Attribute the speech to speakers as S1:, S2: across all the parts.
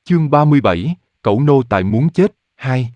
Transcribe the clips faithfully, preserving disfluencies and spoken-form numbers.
S1: Chương ba mươi bảy, cẩu nô tài muốn chết, hai.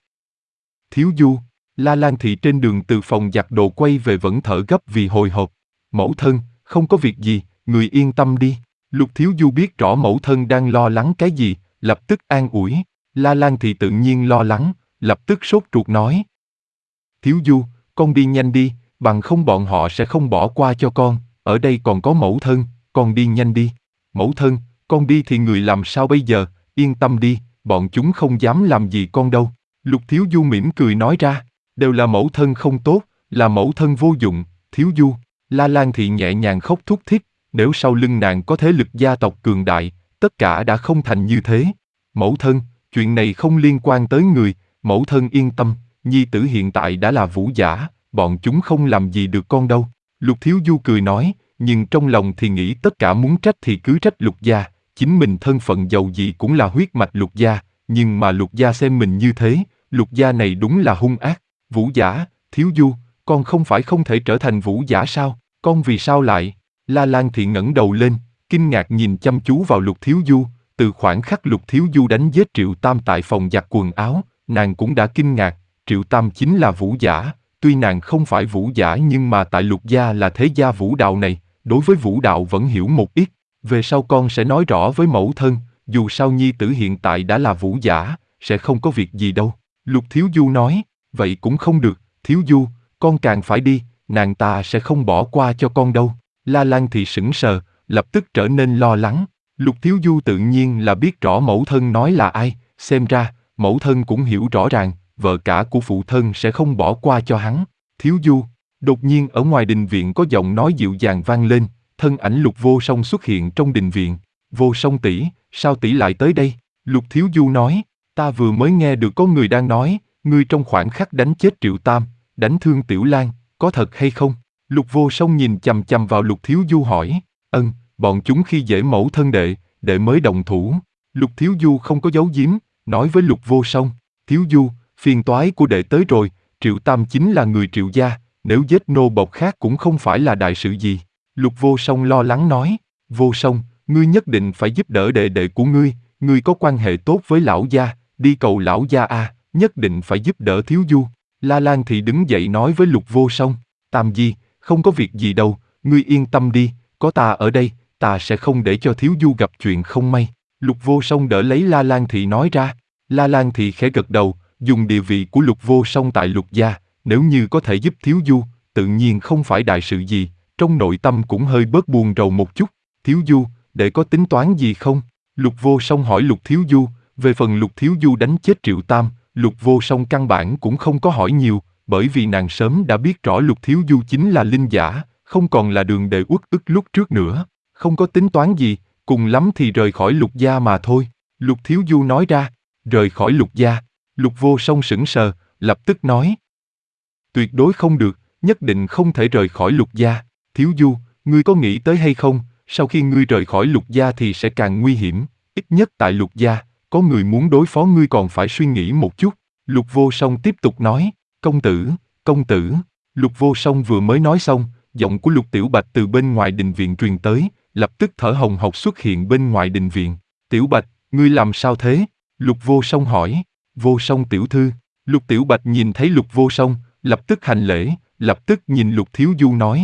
S1: Thiếu Du, La Lan Thị trên đường từ phòng giặt đồ quay về vẫn thở gấp vì hồi hộp. Mẫu thân, không có việc gì, người yên tâm đi. Lục Thiếu Du biết rõ mẫu thân đang lo lắng cái gì, lập tức an ủi. La Lan Thị tự nhiên lo lắng, lập tức sốt ruột nói. Thiếu Du, con đi nhanh đi, bằng không bọn họ sẽ không bỏ qua cho con, ở đây còn có mẫu thân, con đi nhanh đi. Mẫu thân, con đi thì người làm sao bây giờ, yên tâm đi, bọn chúng không dám làm gì con đâu. Lục Thiếu Du mỉm cười nói ra, đều là mẫu thân không tốt, là mẫu thân vô dụng, Thiếu Du. La Lan Thị nhẹ nhàng khóc thút thít, nếu sau lưng nàng có thế lực gia tộc cường đại, tất cả đã không thành như thế. Mẫu thân, chuyện này không liên quan tới người, mẫu thân yên tâm, nhi tử hiện tại đã là vũ giả, bọn chúng không làm gì được con đâu. Lục Thiếu Du cười nói, nhưng trong lòng thì nghĩ tất cả muốn trách thì cứ trách Lục gia, chính mình thân phận giàu gì cũng là huyết mạch Lục gia, nhưng mà Lục gia xem mình như thế, Lục gia này đúng là hung ác. Vũ giả, Thiếu Du, con không phải không thể trở thành vũ giả sao, con vì sao lại? La Lan Thị ngẩng đầu lên, kinh ngạc nhìn chăm chú vào Lục Thiếu Du, từ khoảnh khắc Lục Thiếu Du đánh giết Triệu Tam tại phòng giặt quần áo, nàng cũng đã kinh ngạc, Triệu Tam chính là vũ giả, tuy nàng không phải vũ giả nhưng mà tại Lục gia là thế gia vũ đạo này, đối với vũ đạo vẫn hiểu một ít, về sau con sẽ nói rõ với mẫu thân, dù sao nhi tử hiện tại đã là vũ giả, sẽ không có việc gì đâu. Lục Thiếu Du nói, vậy cũng không được, Thiếu Du, con càng phải đi, nàng ta sẽ không bỏ qua cho con đâu. La Lan Thị sững sờ, lập tức trở nên lo lắng. Lục Thiếu Du tự nhiên là biết rõ mẫu thân nói là ai, xem ra, mẫu thân cũng hiểu rõ ràng, vợ cả của phụ thân sẽ không bỏ qua cho hắn. Thiếu Du, đột nhiên ở ngoài đình viện có giọng nói dịu dàng vang lên, thân ảnh Lục Vô Song xuất hiện trong đình viện. Vô Song tỷ, sao tỷ lại tới đây? Lục Thiếu Du nói, ta vừa mới nghe được có người đang nói, ngươi trong khoảnh khắc đánh chết Triệu Tam, đánh thương Tiểu Lan, có thật hay không? Lục Vô Song nhìn chằm chằm vào Lục Thiếu Du hỏi, ân, bọn chúng khi dễ mẫu thân đệ, đệ mới động thủ. Lục Thiếu Du không có giấu giếm, nói với Lục Vô Song, Thiếu Du, phiền toái của đệ tới rồi, Triệu Tam chính là người Triệu gia, nếu giết nô bộc khác cũng không phải là đại sự gì. Lục Vô Song lo lắng nói, Vô Song, ngươi nhất định phải giúp đỡ đệ đệ của ngươi, ngươi có quan hệ tốt với lão gia, đi cầu lão gia a, nhất định phải giúp đỡ Thiếu Du. La Lan Thị đứng dậy nói với Lục Vô Song, Tam Di, không có việc gì đâu, ngươi yên tâm đi, có ta ở đây, ta sẽ không để cho Thiếu Du gặp chuyện không may. Lục Vô Song đỡ lấy La Lan Thị nói ra. La Lan Thị khẽ gật đầu, dùng địa vị của Lục Vô Song tại Lục gia, nếu như có thể giúp Thiếu Du, tự nhiên không phải đại sự gì, trong nội tâm cũng hơi bớt buồn rầu một chút. Thiếu Du, để có tính toán gì không? Lục Vô Song hỏi Lục Thiếu Du, về phần Lục Thiếu Du đánh chết Triệu Tam, Lục Vô Song căn bản cũng không có hỏi nhiều, bởi vì nàng sớm đã biết rõ Lục Thiếu Du chính là linh giả, không còn là Đường Đệ uất ức lúc trước nữa, không có tính toán gì, cùng lắm thì rời khỏi Lục gia mà thôi. Lục Thiếu Du nói ra, rời khỏi Lục gia. Lục Vô Song sững sờ, lập tức nói, tuyệt đối không được, nhất định không thể rời khỏi Lục gia. Thiếu Du, ngươi có nghĩ tới hay không, sau khi ngươi rời khỏi Lục gia thì sẽ càng nguy hiểm, ít nhất tại Lục gia, có người muốn đối phó ngươi còn phải suy nghĩ một chút. Lục Vô Song tiếp tục nói, công tử, công tử. Lục Vô Song vừa mới nói xong, giọng của Lục Tiểu Bạch từ bên ngoài đình viện truyền tới, lập tức thở hồng hộc xuất hiện bên ngoài đình viện. Tiểu Bạch, ngươi làm sao thế? Lục Vô Song hỏi. Vô Song tiểu thư. Lục Tiểu Bạch nhìn thấy Lục Vô Song, lập tức hành lễ, lập tức nhìn Lục Thiếu Du nói.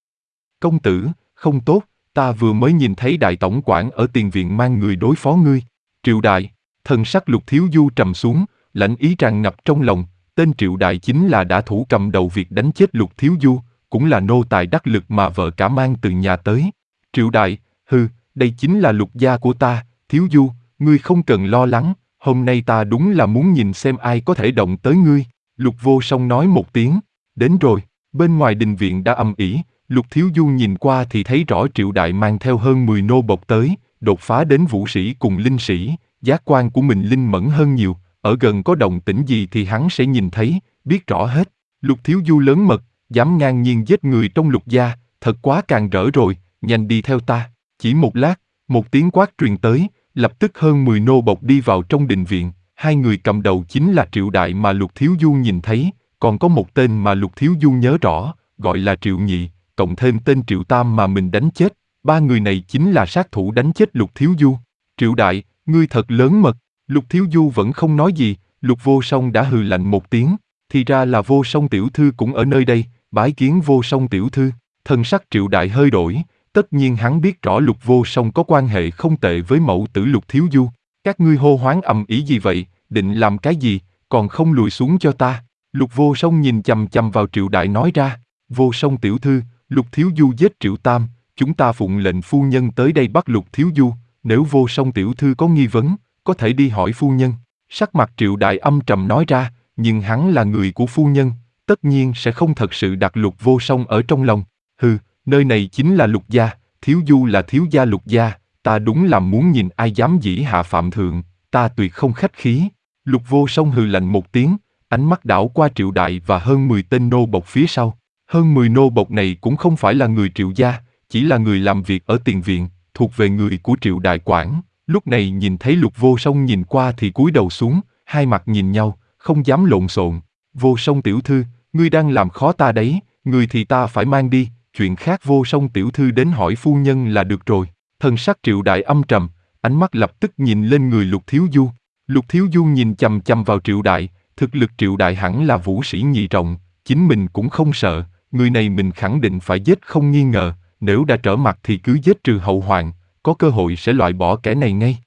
S1: Công tử, không tốt, ta vừa mới nhìn thấy đại tổng quản ở tiền viện mang người đối phó ngươi. Triệu Đại, thần sắc Lục Thiếu Du trầm xuống, lãnh ý tràn ngập trong lòng, tên Triệu Đại chính là đã thủ cầm đầu việc đánh chết Lục Thiếu Du, cũng là nô tài đắc lực mà vợ cả mang từ nhà tới. Triệu Đại, hừ, đây chính là Lục gia của ta, Thiếu Du, ngươi không cần lo lắng, hôm nay ta đúng là muốn nhìn xem ai có thể động tới ngươi. Lục Vô Song nói một tiếng, đến rồi, bên ngoài đình viện đã âm ỉ, Lục Thiếu Du nhìn qua thì thấy rõ Triệu Đại mang theo hơn mười nô bộc tới, đột phá đến vũ sĩ cùng linh sĩ, giác quan của mình linh mẫn hơn nhiều, ở gần có động tĩnh gì thì hắn sẽ nhìn thấy, biết rõ hết. Lục Thiếu Du lớn mật, dám ngang nhiên giết người trong Lục gia, thật quá càng rỡ rồi, nhanh đi theo ta. Chỉ một lát, một tiếng quát truyền tới, lập tức hơn mười nô bộc đi vào trong đình viện, hai người cầm đầu chính là Triệu Đại mà Lục Thiếu Du nhìn thấy, còn có một tên mà Lục Thiếu Du nhớ rõ, gọi là Triệu Nhị, cộng thêm tên Triệu Tam mà mình đánh chết, ba người này chính là sát thủ đánh chết Lục Thiếu Du. Triệu Đại, ngươi thật lớn mật, Lục Thiếu Du vẫn không nói gì, Lục Vô Song đã hừ lạnh một tiếng, thì ra là Vô Song tiểu thư cũng ở nơi đây, bái kiến Vô Song tiểu thư. Thần sắc Triệu Đại hơi đổi, tất nhiên hắn biết rõ Lục Vô Song có quan hệ không tệ với mẫu tử Lục Thiếu Du. Các ngươi hô hoáng ầm ĩ gì vậy, định làm cái gì, còn không lùi xuống cho ta. Lục Vô Song nhìn chằm chằm vào Triệu Đại nói ra, Vô Song tiểu thư, Lục Thiếu Du giết Triệu Tam, chúng ta phụng lệnh phu nhân tới đây bắt Lục Thiếu Du, nếu Vô Song tiểu thư có nghi vấn, có thể đi hỏi phu nhân. Sắc mặt Triệu Đại âm trầm nói ra, nhưng hắn là người của phu nhân, tất nhiên sẽ không thật sự đặt Lục Vô Song ở trong lòng. Hừ, nơi này chính là Lục gia, Thiếu Du là thiếu gia Lục gia, ta đúng là muốn nhìn ai dám dĩ hạ phạm thượng, ta tuyệt không khách khí. Lục Vô Song hừ lạnh một tiếng, ánh mắt đảo qua Triệu Đại và hơn mười tên nô bộc phía sau. Hơn mười nô bộc này cũng không phải là người Triệu gia, chỉ là người làm việc ở tiền viện, thuộc về người của Triệu Đại quản. Lúc này nhìn thấy Lục Vô Song nhìn qua thì cúi đầu xuống, hai mặt nhìn nhau, không dám lộn xộn. Vô Song tiểu thư, ngươi đang làm khó ta đấy, người thì ta phải mang đi, chuyện khác Vô Song tiểu thư đến hỏi phu nhân là được rồi. Thần sắc Triệu Đại âm trầm, ánh mắt lập tức nhìn lên người Lục Thiếu Du. Lục Thiếu Du nhìn chằm chằm vào Triệu Đại, thực lực Triệu Đại hẳn là vũ sĩ nhị trọng, chính mình cũng không sợ, người này mình khẳng định phải giết không nghi ngờ, nếu đã trở mặt thì cứ giết trừ hậu hoạn, có cơ hội sẽ loại bỏ kẻ này ngay.